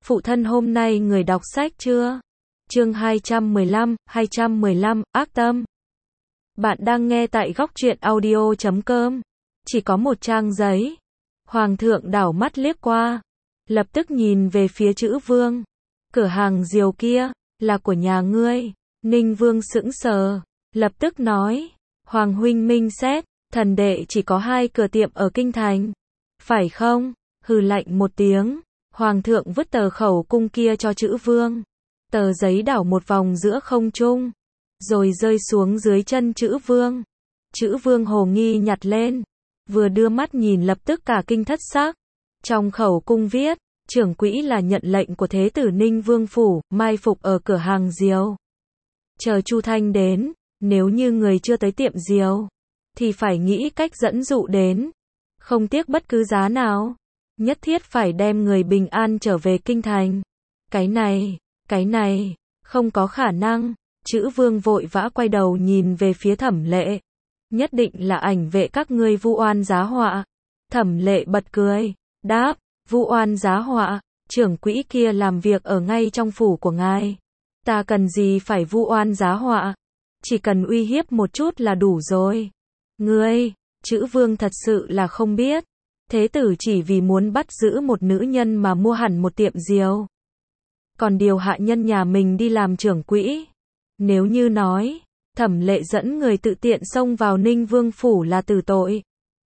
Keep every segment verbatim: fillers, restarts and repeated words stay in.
Phụ thân hôm nay người đọc sách chưa? Chương hai trăm mười lăm, hai trăm mười lăm, ác tâm. Bạn đang nghe tại góc truyện audio chấm com. Chỉ có một trang giấy. Hoàng thượng đảo mắt liếc qua. Lập tức nhìn về phía Chữ Vương. Cửa hàng diều kia, là của nhà ngươi. Ninh Vương sững sờ. Lập tức nói. Hoàng huynh minh xét, thần đệ chỉ có hai cửa tiệm ở kinh thành. Phải không? Hừ lạnh một tiếng. Hoàng thượng vứt tờ khẩu cung kia cho Chữ Vương. Tờ giấy đảo một vòng giữa không trung, rồi rơi xuống dưới chân Chữ Vương. Chữ Vương hồ nghi nhặt lên, vừa đưa mắt nhìn lập tức cả kinh thất sắc. Trong khẩu cung viết, trưởng quỹ là nhận lệnh của Thế tử Ninh Vương phủ, mai phục ở cửa hàng diều. Chờ Chu Thanh đến, nếu như người chưa tới tiệm diều, thì phải nghĩ cách dẫn dụ đến. Không tiếc bất cứ giá nào. Nhất thiết phải đem người bình an trở về kinh thành. Cái này, cái này, không có khả năng. Chữ Vương vội vã quay đầu nhìn về phía Thẩm Lệ. Nhất định là ảnh vệ các ngươi vu oan giá họa. Thẩm Lệ bật cười, đáp, vu oan giá họa, trưởng quỹ kia làm việc ở ngay trong phủ của ngài. Ta cần gì phải vu oan giá họa, chỉ cần uy hiếp một chút là đủ rồi. Ngươi, Chữ Vương thật sự là không biết. Thế tử chỉ vì muốn bắt giữ một nữ nhân mà mua hẳn một tiệm diều. Còn điều hạ nhân nhà mình đi làm trưởng quỹ. Nếu như nói, Thẩm Lệ dẫn người tự tiện xông vào Ninh Vương phủ là tử tội.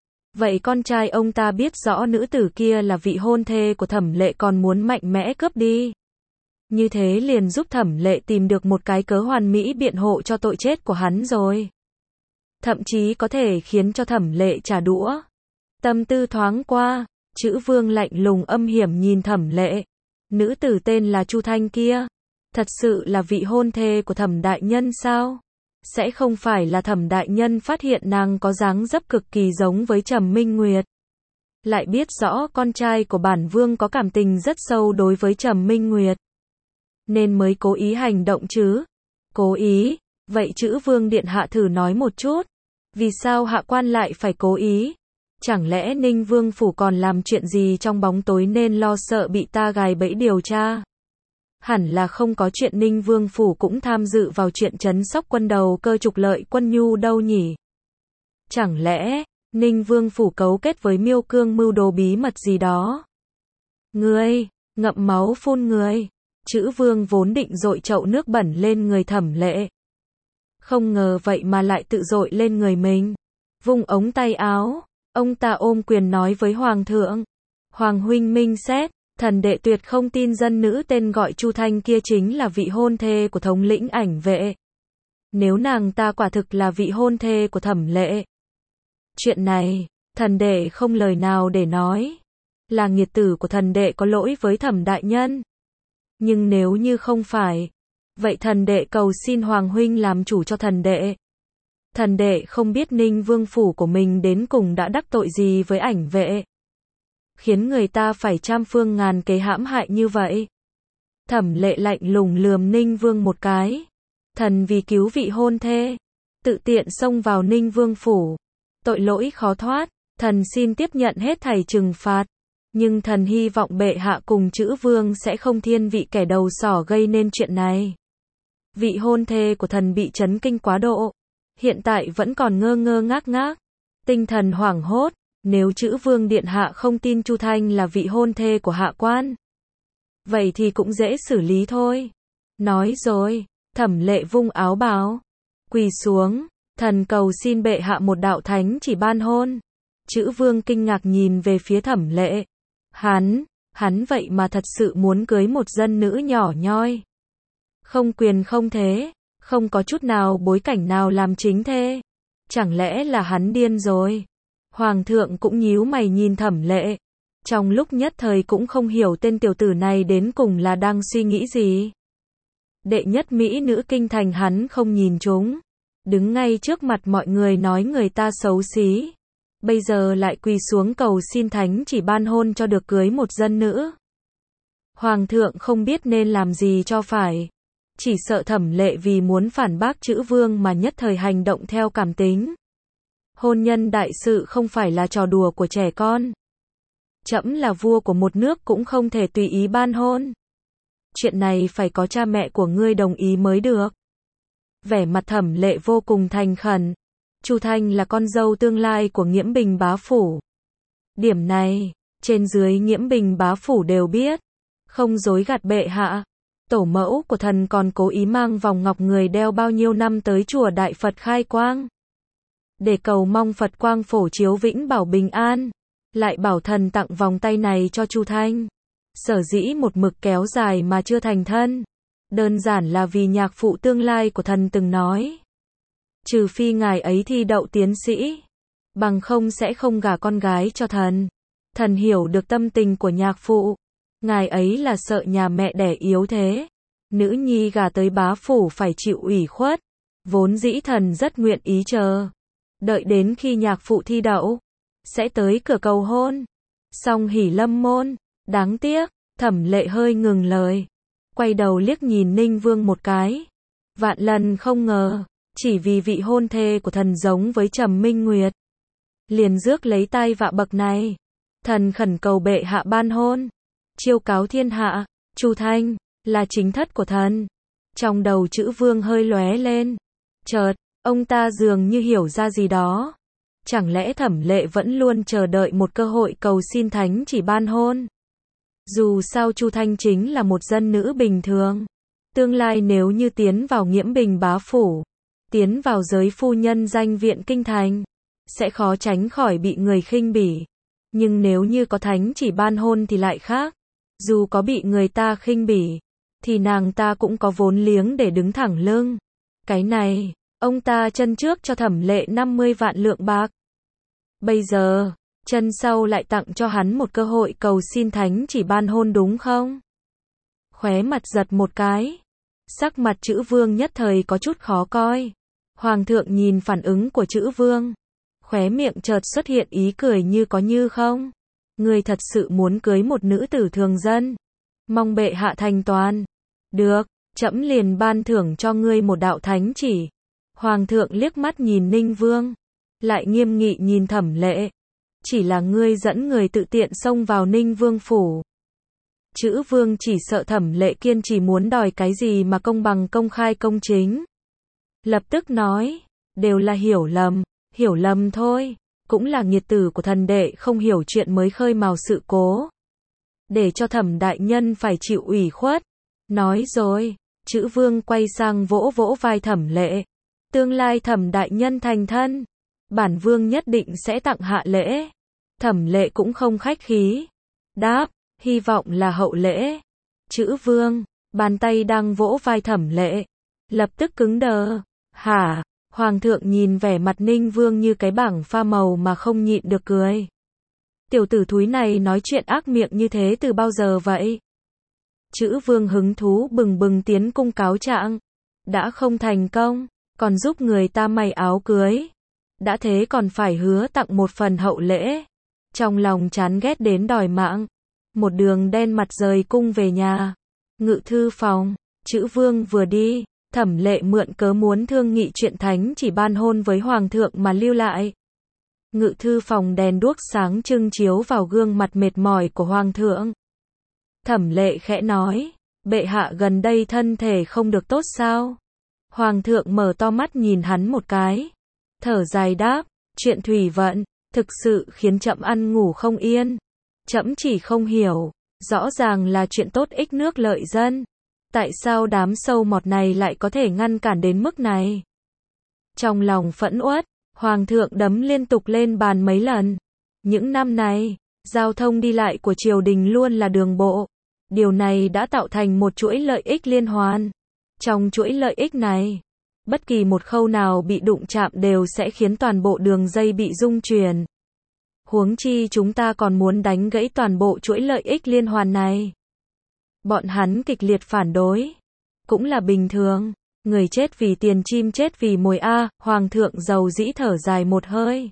Vậy con trai ông ta biết rõ nữ tử kia là vị hôn thê của Thẩm Lệ còn muốn mạnh mẽ cướp đi. Như thế liền giúp Thẩm Lệ tìm được một cái cớ hoàn mỹ biện hộ cho tội chết của hắn rồi. Thậm chí có thể khiến cho Thẩm Lệ trả đũa. Tâm tư thoáng qua, Chữ Vương lạnh lùng âm hiểm nhìn Thẩm Lệ. Nữ tử tên là Chu Thanh kia, thật sự là vị hôn thê của Thẩm đại nhân sao? Sẽ không phải là Thẩm đại nhân phát hiện nàng có dáng dấp cực kỳ giống với Trầm Minh Nguyệt. Lại biết rõ con trai của bản vương có cảm tình rất sâu đối với Trầm Minh Nguyệt. Nên mới cố ý hành động chứ? Cố ý? Vậy Chữ Vương điện hạ thử nói một chút. Vì sao hạ quan lại phải cố ý? Chẳng lẽ Ninh Vương phủ còn làm chuyện gì trong bóng tối nên lo sợ bị ta gài bẫy điều tra? Hẳn là không có chuyện Ninh Vương phủ cũng tham dự vào chuyện trấn Sóc quân đầu cơ trục lợi quân nhu đâu nhỉ? Chẳng lẽ, Ninh Vương phủ cấu kết với Miêu Cương mưu đồ bí mật gì đó? Ngươi, ngậm máu phun người. Chữ Vương vốn định dội chậu nước bẩn lên người Thẩm Lệ. Không ngờ vậy mà lại tự dội lên người mình. Vung ống tay áo. Ông ta ôm quyền nói với Hoàng thượng. Hoàng huynh minh xét, thần đệ tuyệt không tin dân nữ tên gọi Chu Thanh kia chính là vị hôn thê của thống lĩnh ảnh vệ. Nếu nàng ta quả thực là vị hôn thê của Thẩm Lệ. Chuyện này, thần đệ không lời nào để nói. Là nghiệt tử của thần đệ có lỗi với Thẩm đại nhân. Nhưng nếu như không phải, vậy thần đệ cầu xin Hoàng huynh làm chủ cho thần đệ. Thần đệ không biết Ninh Vương phủ của mình đến cùng đã đắc tội gì với ảnh vệ, khiến người ta phải trăm phương ngàn kế hãm hại như vậy. Thẩm Lệ lạnh lùng lườm Ninh Vương một cái. Thần vì cứu vị hôn thê, tự tiện xông vào Ninh Vương phủ. Tội lỗi khó thoát, thần xin tiếp nhận hết thảy trừng phạt. Nhưng thần hy vọng bệ hạ cùng Chữ Vương sẽ không thiên vị kẻ đầu sỏ gây nên chuyện này. Vị hôn thê của thần bị chấn kinh quá độ. Hiện tại vẫn còn ngơ ngơ ngác ngác. Tinh thần hoảng hốt. Nếu Chữ Vương điện hạ không tin Chu Thanh là vị hôn thê của hạ quan, vậy thì cũng dễ xử lý thôi. Nói rồi, Thẩm Lệ vung áo bào, quỳ xuống, thần cầu xin bệ hạ một đạo thánh chỉ ban hôn. Chữ Vương kinh ngạc nhìn về phía Thẩm Lệ. Hắn, hắn vậy mà thật sự muốn cưới một dân nữ nhỏ nhoi. Không quyền không thế, không có chút nào bối cảnh nào làm chính thê. Chẳng lẽ là hắn điên rồi? Hoàng thượng cũng nhíu mày nhìn Thẩm Lệ. Trong lúc nhất thời cũng không hiểu tên tiểu tử này đến cùng là đang suy nghĩ gì. Đệ nhất mỹ nữ kinh thành hắn không nhìn trúng. Đứng ngay trước mặt mọi người nói người ta xấu xí. Bây giờ lại quỳ xuống cầu xin thánh chỉ ban hôn cho được cưới một dân nữ. Hoàng thượng không biết nên làm gì cho phải. Chỉ sợ Thẩm Lệ vì muốn phản bác Chữ Vương mà nhất thời hành động theo cảm tính. Hôn nhân đại sự không phải là trò đùa của trẻ con. Trẫm là vua của một nước cũng không thể tùy ý ban hôn. chuyện này phải có cha mẹ của ngươi đồng ý mới được. Vẻ mặt Thẩm Lệ vô cùng thành khẩn. Chu Thanh là con dâu tương lai của Nghiễm Bình bá phủ. Điểm này, trên dưới Nghiễm Bình bá phủ đều biết. Không dối gạt bệ hạ. Tổ mẫu của thần còn cố ý mang vòng ngọc người đeo bao nhiêu năm tới chùa Đại Phật khai quang. Để cầu mong Phật quang phổ chiếu vĩnh bảo bình an. Lại bảo thần tặng vòng tay này cho Chu Thanh. Sở dĩ một mực kéo dài mà chưa thành thân. Đơn giản là vì nhạc phụ tương lai của thần từng nói. Trừ phi ngài ấy thi đậu tiến sĩ. Bằng không sẽ không gả con gái cho thần. Thần hiểu được tâm tình của nhạc phụ. Ngài ấy là sợ nhà mẹ đẻ yếu thế. Nữ nhi gả tới bá phủ phải chịu ủy khuất. Vốn dĩ thần rất nguyện ý chờ. Đợi đến khi nhạc phụ thi đậu. Sẽ tới cửa cầu hôn. Xong hỉ lâm môn. Đáng tiếc, Thẩm Lệ hơi ngừng lời. Quay đầu liếc nhìn Ninh Vương một cái. Vạn lần không ngờ. Chỉ vì vị hôn thê của thần giống với Trầm Minh Nguyệt. Liền rước lấy tai vạ bậc này. Thần khẩn cầu bệ hạ ban hôn. Chiêu cáo thiên hạ. Chu Thanh là chính thất của thần. Trong đầu chữ Vương hơi lóe lên. Chợt, ông ta dường như hiểu ra gì đó. Chẳng lẽ Thẩm Lệ vẫn luôn chờ đợi một cơ hội cầu xin thánh chỉ ban hôn? Dù sao Chu Thanh chính là một dân nữ bình thường. Tương lai nếu như tiến vào Nghiễm Bình bá phủ, tiến vào giới phu nhân danh viện kinh thành, sẽ khó tránh khỏi bị người khinh bỉ. Nhưng nếu như có thánh chỉ ban hôn thì lại khác. Dù có bị người ta khinh bỉ, thì nàng ta cũng có vốn liếng để đứng thẳng lưng. Cái này, ông ta chân trước cho Thẩm Lệ năm mươi vạn lượng bạc. Bây giờ, chân sau lại tặng cho hắn một cơ hội cầu xin thánh chỉ ban hôn đúng không? Khóe mặt giật một cái. Sắc mặt chữ Vương nhất thời có chút khó coi. Hoàng thượng nhìn phản ứng của chữ Vương. Khóe miệng chợt xuất hiện ý cười như có như không. Người thật sự muốn cưới một nữ tử thường dân. Mong bệ hạ thành toàn. Được, trẫm liền ban thưởng cho ngươi một đạo thánh chỉ. Hoàng thượng liếc mắt nhìn Ninh Vương. Lại nghiêm nghị nhìn Thẩm Lệ. Chỉ là ngươi dẫn người tự tiện xông vào Ninh Vương phủ. Chữ Vương chỉ sợ Thẩm Lệ kiên trì muốn đòi cái gì mà công bằng công khai công chính. Lập tức nói, đều là hiểu lầm, hiểu lầm thôi, cũng là nghiệt tử của thần đệ không hiểu chuyện mới khơi mào sự cố. Để cho Thẩm đại nhân phải chịu ủy khuất. Nói rồi, chữ Vương quay sang vỗ vỗ vai Thẩm Lệ. Tương lai Thẩm đại nhân thành thân, bản vương nhất định sẽ tặng hạ lễ. Thẩm Lệ cũng không khách khí. Đáp, hy vọng là hậu lễ. Chữ Vương, bàn tay đang vỗ vai Thẩm Lệ. Lập tức cứng đờ. Hả? Hoàng thượng nhìn vẻ mặt Ninh Vương như cái bảng pha màu mà không nhịn được cười. Tiểu tử thúi này nói chuyện ác miệng như thế từ bao giờ vậy? Chữ Vương hứng thú bừng bừng tiến cung cáo trạng. Đã không thành công, còn giúp người ta may áo cưới. Đã thế còn phải hứa tặng một phần hậu lễ. Trong lòng chán ghét đến đòi mạng. Một đường đen mặt rời cung về nhà. Ngự thư phòng, chữ Vương vừa đi, Thẩm Lệ mượn cớ muốn thương nghị chuyện thánh chỉ ban hôn với Hoàng thượng mà lưu lại. Ngự thư phòng đèn đuốc sáng trưng chiếu vào gương mặt mệt mỏi của Hoàng thượng. Thẩm Lệ khẽ nói, bệ hạ gần đây thân thể không được tốt sao? Hoàng thượng mở to mắt nhìn hắn một cái. Thở dài đáp, chuyện thủy vận, thực sự khiến trẫm ăn ngủ không yên. Trẫm chỉ không hiểu, rõ ràng là chuyện tốt ích nước lợi dân. Tại sao đám sâu mọt này lại có thể ngăn cản đến mức này? Trong lòng phẫn uất, Hoàng thượng đấm liên tục lên bàn mấy lần. Những năm này, giao thông đi lại của triều đình luôn là đường bộ. Điều này đã tạo thành một chuỗi lợi ích liên hoàn. Trong chuỗi lợi ích này, bất kỳ một khâu nào bị đụng chạm đều sẽ khiến toàn bộ đường dây bị rung chuyển. Huống chi chúng ta còn muốn đánh gãy toàn bộ chuỗi lợi ích liên hoàn này. Bọn hắn kịch liệt phản đối. Cũng là bình thường. Người chết vì tiền chim chết vì mồi a. Hoàng thượng dầu dĩ thở dài một hơi.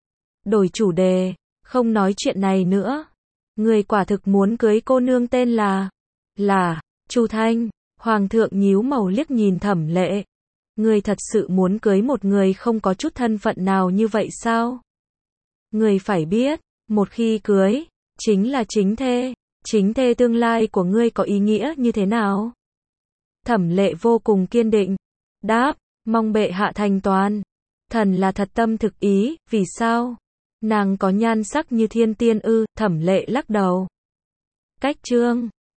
Đổi chủ đề. Không nói chuyện này nữa. Người quả thực muốn cưới cô nương tên là. Là. Chu Thanh. Hoàng thượng nhíu màu liếc nhìn Thẩm Lệ. Người thật sự muốn cưới một người không có chút thân phận nào như vậy sao? Người phải biết. Một khi cưới. Chính là chính thê. Chính thê tương lai của ngươi có ý nghĩa như thế nào? Thẩm Lệ vô cùng kiên định. Đáp, mong bệ hạ thành toàn. Thần là thật tâm thực ý, vì sao? Nàng có nhan sắc như thiên tiên ư? Thẩm Lệ lắc đầu. Cách chương